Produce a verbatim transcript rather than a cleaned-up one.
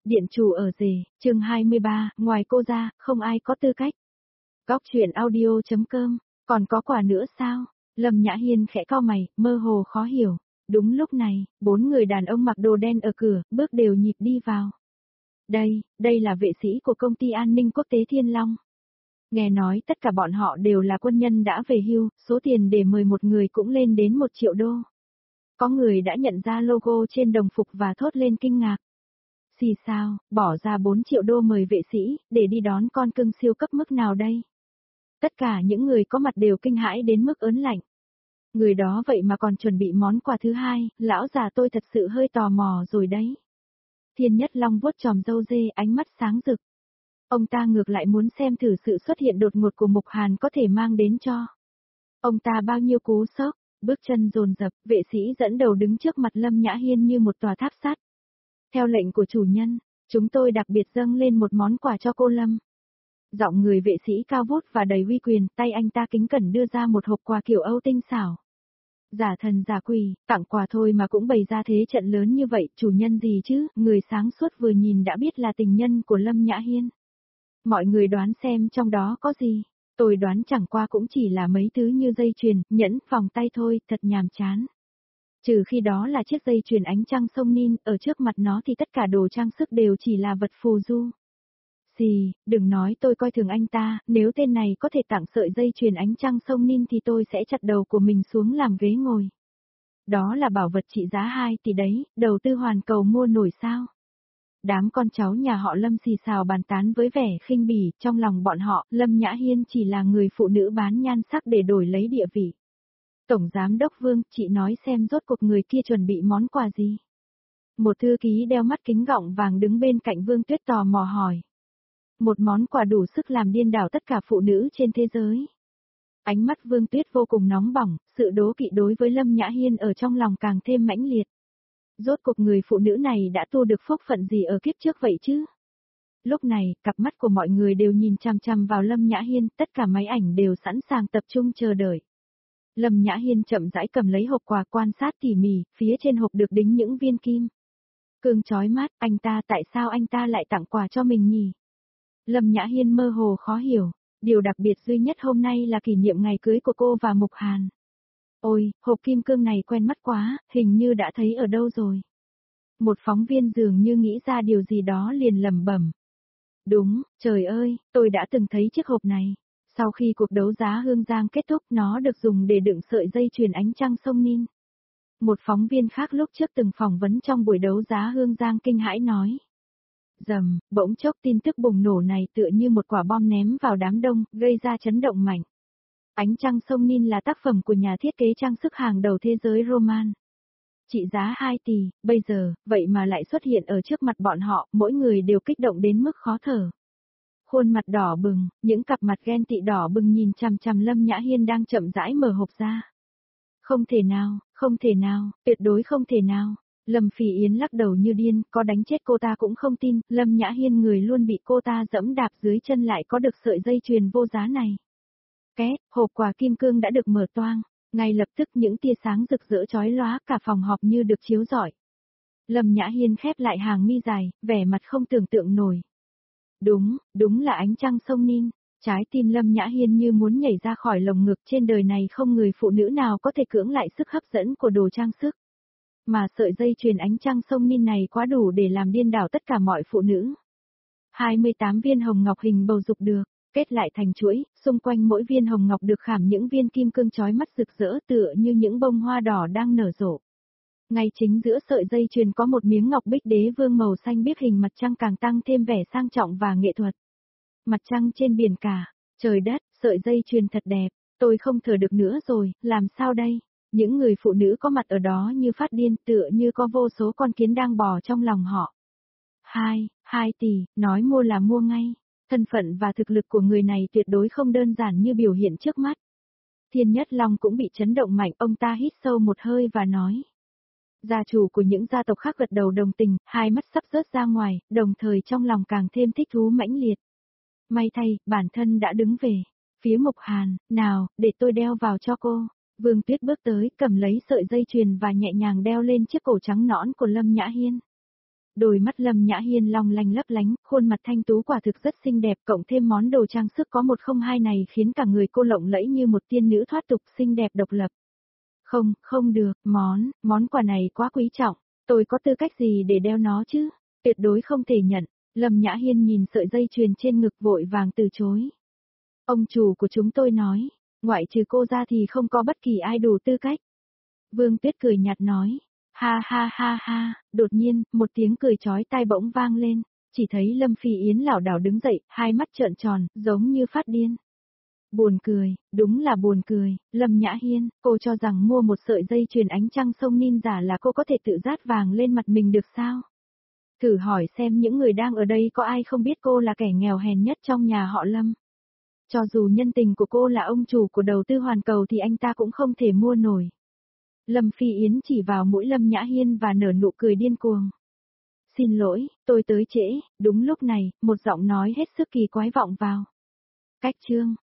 Điện chủ ở rể, chương hai mươi ba, ngoài cô ra, không ai có tư cách. Góc chuyện audio.com, còn có quà nữa sao? Lâm Nhã Hiên khẽ cau mày, mơ hồ khó hiểu. Đúng lúc này, bốn người đàn ông mặc đồ đen ở cửa, bước đều nhịp đi vào. Đây, đây là vệ sĩ của công ty an ninh quốc tế Thiên Long. Nghe nói tất cả bọn họ đều là quân nhân đã về hưu, số tiền để mời một người cũng lên đến một triệu đô. Có người đã nhận ra logo trên đồng phục và thốt lên kinh ngạc. Xì sao, bỏ ra bốn triệu đô mời vệ sĩ, để đi đón con cưng siêu cấp mức nào đây? Tất cả những người có mặt đều kinh hãi đến mức ớn lạnh. Người đó vậy mà còn chuẩn bị món quà thứ hai, lão già tôi thật sự hơi tò mò rồi đấy. Thiên Nhất Long vuốt chòm râu dê, ánh mắt sáng rực. Ông ta ngược lại muốn xem thử sự xuất hiện đột ngột của Mục Hàn có thể mang đến cho ông ta bao nhiêu cú sốc. Bước chân dồn dập, vệ sĩ dẫn đầu đứng trước mặt Lâm Nhã Hiên như một tòa tháp sắt. Theo lệnh của chủ nhân, chúng tôi đặc biệt dâng lên một món quà cho cô Lâm. Giọng người vệ sĩ cao vút và đầy uy quyền, tay anh ta kính cẩn đưa ra một hộp quà kiểu Âu tinh xảo. Giả thần giả quỷ, tặng quà thôi mà cũng bày ra thế trận lớn như vậy, chủ nhân gì chứ? Người sáng suốt vừa nhìn đã biết là tình nhân của Lâm Nhã Hiên. Mọi người đoán xem trong đó có gì? Tôi đoán chẳng qua cũng chỉ là mấy thứ như dây chuyền, nhẫn, vòng tay thôi, thật nhàm chán. Trừ khi đó là chiếc dây chuyền ánh trăng sông Nin, ở trước mặt nó thì tất cả đồ trang sức đều chỉ là vật phù du. Xì, đừng nói tôi coi thường anh ta, nếu tên này có thể tặng sợi dây chuyền ánh trăng sông Nin thì tôi sẽ chặt đầu của mình xuống làm ghế ngồi. Đó là bảo vật trị giá hai tỷ đấy, đầu tư hoàn cầu mua nổi sao? Đám con cháu nhà họ Lâm xì xào bàn tán với vẻ khinh bỉ, trong lòng bọn họ, Lâm Nhã Hiên chỉ là người phụ nữ bán nhan sắc để đổi lấy địa vị. Tổng giám đốc Vương, chị nói xem rốt cuộc người kia chuẩn bị món quà gì? Một thư ký đeo mắt kính gọng vàng đứng bên cạnh Vương Tuyết tò mò hỏi. Một món quà đủ sức làm điên đảo tất cả phụ nữ trên thế giới. Ánh mắt Vương Tuyết vô cùng nóng bỏng, sự đố kỵ đối với Lâm Nhã Hiên ở trong lòng càng thêm mãnh liệt. Rốt cuộc người phụ nữ này đã tu được phúc phận gì ở kiếp trước vậy chứ? Lúc này, cặp mắt của mọi người đều nhìn chằm chằm vào Lâm Nhã Hiên, tất cả máy ảnh đều sẵn sàng tập trung chờ đợi. Lâm Nhã Hiên chậm rãi cầm lấy hộp quà quan sát tỉ mỉ, phía trên hộp được đính những viên kim cương chói mắt, anh ta tại sao anh ta lại tặng quà cho mình nhỉ? Lâm Nhã Hiên mơ hồ khó hiểu, điều đặc biệt duy nhất hôm nay là kỷ niệm ngày cưới của cô và Mục Hàn. Ôi, hộp kim cương này quen mắt quá, hình như đã thấy ở đâu rồi. Một phóng viên dường như nghĩ ra điều gì đó liền lẩm bẩm. Đúng, trời ơi, tôi đã từng thấy chiếc hộp này. Sau khi cuộc đấu giá Hương Giang kết thúc nó được dùng để đựng sợi dây chuyền ánh trăng sông Nin. Một phóng viên khác lúc trước từng phỏng vấn trong buổi đấu giá Hương Giang kinh hãi nói. Dầm, bỗng chốc tin tức bùng nổ này tựa như một quả bom ném vào đám đông, gây ra chấn động mạnh. Ánh trăng sông Nin là tác phẩm của nhà thiết kế trang sức hàng đầu thế giới Roman. Trị giá hai tỷ, bây giờ, vậy mà lại xuất hiện ở trước mặt bọn họ, mỗi người đều kích động đến mức khó thở. Khuôn mặt đỏ bừng, những cặp mặt ghen tị đỏ bừng nhìn chằm chằm Lâm Nhã Hiên đang chậm rãi mở hộp ra. Không thể nào, không thể nào, tuyệt đối không thể nào. Lâm Phỉ Yến lắc đầu như điên, có đánh chết cô ta cũng không tin, Lâm Nhã Hiên người luôn bị cô ta dẫm đạp dưới chân lại có được sợi dây chuyền vô giá này. Két, hộp quà kim cương đã được mở toang, ngay lập tức những tia sáng rực rỡ chói lóa cả phòng họp như được chiếu rọi. Lâm Nhã Hiên khép lại hàng mi dài, vẻ mặt không tưởng tượng nổi. Đúng, đúng là ánh trăng sông Nin. Trái tim Lâm Nhã Hiên như muốn nhảy ra khỏi lồng ngực, trên đời này không người phụ nữ nào có thể cưỡng lại sức hấp dẫn của đồ trang sức. Mà sợi dây chuyền ánh trăng sông Nin này quá đủ để làm điên đảo tất cả mọi phụ nữ. hai mươi tám viên hồng ngọc hình bầu dục được kết lại thành chuỗi, xung quanh mỗi viên hồng ngọc được khảm những viên kim cương chói mắt rực rỡ tựa như những bông hoa đỏ đang nở rộ. Ngay chính giữa sợi dây chuyền có một miếng ngọc bích đế vương màu xanh biếc hình mặt trăng càng tăng thêm vẻ sang trọng và nghệ thuật. Mặt trăng trên biển cả, trời đất, sợi dây chuyền thật đẹp, tôi không thở được nữa rồi, làm sao đây? Những người phụ nữ có mặt ở đó như phát điên tựa như có vô số con kiến đang bò trong lòng họ. Hai, hai tỷ, nói mua là mua ngay. Thân phận và thực lực của người này tuyệt đối không đơn giản như biểu hiện trước mắt. Thiên Nhất Long cũng bị chấn động mạnh, ông ta hít sâu một hơi và nói. Gia chủ của những gia tộc khác gật đầu đồng tình, hai mắt sắp rớt ra ngoài, đồng thời trong lòng càng thêm thích thú mãnh liệt. May thay, bản thân đã đứng về phía Mục Hàn, nào, để tôi đeo vào cho cô. Vương Tuyết bước tới, cầm lấy sợi dây chuyền và nhẹ nhàng đeo lên chiếc cổ trắng nõn của Lâm Nhã Hiên. Đôi mắt Lâm Nhã Hiên long lanh lấp lánh, khuôn mặt thanh tú quả thực rất xinh đẹp, cộng thêm món đồ trang sức có một không hai này khiến cả người cô lộng lẫy như một tiên nữ thoát tục xinh đẹp độc lập. Không, không được, món, món quà này quá quý trọng, tôi có tư cách gì để đeo nó chứ? Tuyệt đối không thể nhận. Lâm Nhã Hiên nhìn sợi dây chuyền trên ngực vội vàng từ chối. Ông chủ của chúng tôi nói, ngoại trừ cô ra thì không có bất kỳ ai đủ tư cách. Vương Tuyết cười nhạt nói, ha ha ha ha, đột nhiên, một tiếng cười chói tai bỗng vang lên, chỉ thấy Lâm Phi Yến lảo đảo đứng dậy, hai mắt trợn tròn, giống như phát điên. Buồn cười, đúng là buồn cười, Lâm Nhã Hiên, cô cho rằng mua một sợi dây chuyền ánh trăng sông ninja là cô có thể tự dát vàng lên mặt mình được sao? Thử hỏi xem những người đang ở đây có ai không biết cô là kẻ nghèo hèn nhất trong nhà họ Lâm. Cho dù nhân tình của cô là ông chủ của đầu tư hoàn cầu thì anh ta cũng không thể mua nổi. Lâm Phi Yến chỉ vào mũi Lâm Nhã Hiên và nở nụ cười điên cuồng. Xin lỗi, tôi tới trễ, đúng lúc này, một giọng nói hết sức kỳ quái vọng vào. Cách chương.